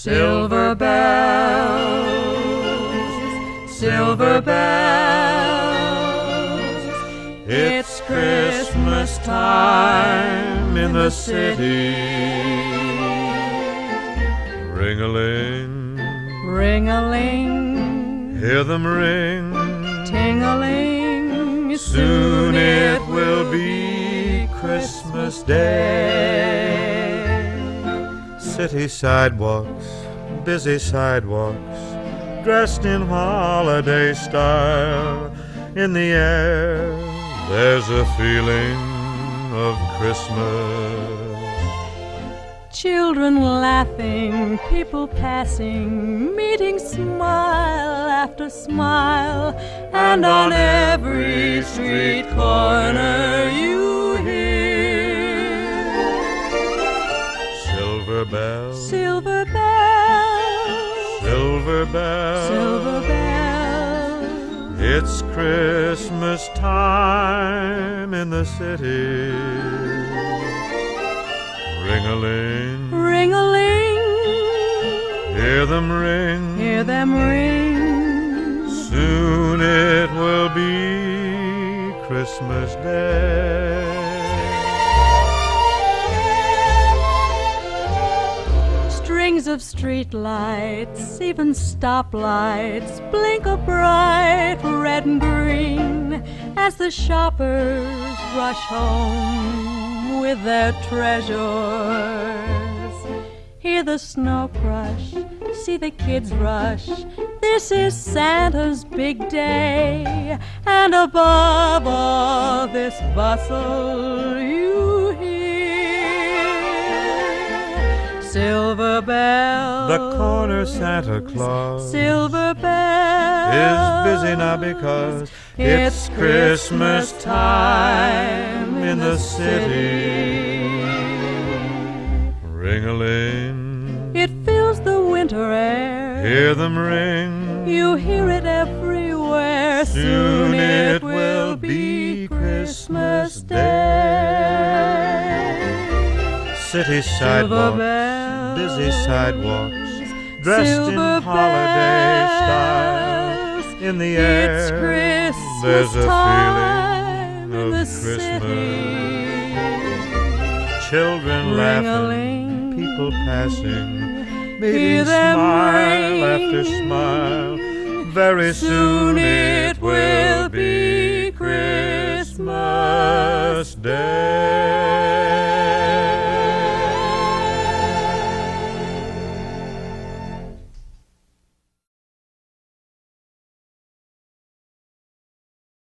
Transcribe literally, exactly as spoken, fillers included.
Silver bells, silver bells, it's Christmas time in the city. Ring-a-ling, ring-a-ling, hear them ring. Ting-a-ling, soon it will be Christmas Day. City sidewalks, busy sidewalks, dressed in holiday style. In the air, there's a feeling of Christmas. Children laughing, people passing, meeting smile after smile, and on every street corner you hear silver bells, silver bells, silver bells, silver bells. It's Christmas time in the city. Ring-a-ling, ring-a-ling, hear them ring, hear them ring. Soon it will be Christmas Day. Strings of street lights, even stoplights, blink a bright red and green as the shoppers rush home with their treasures. Hear the snow crush, see the kids rush. This is Santa's big day, and above all this bustle you hear silver bells. The corner Santa Claus, silver bells, is busy now because it's Christmas time in the city. Ring-a-ling, it fills the winter air. Hear them ring, you hear it everywhere. Soon it will be Christmas Day. City sidewalks, busy sidewalks, dressed in holiday style. In the air, it's Christmas there's a time feeling of in the Christmas. city. Children laughing, people passing, meeting smile after smile. Very soon it will be Christmas Day.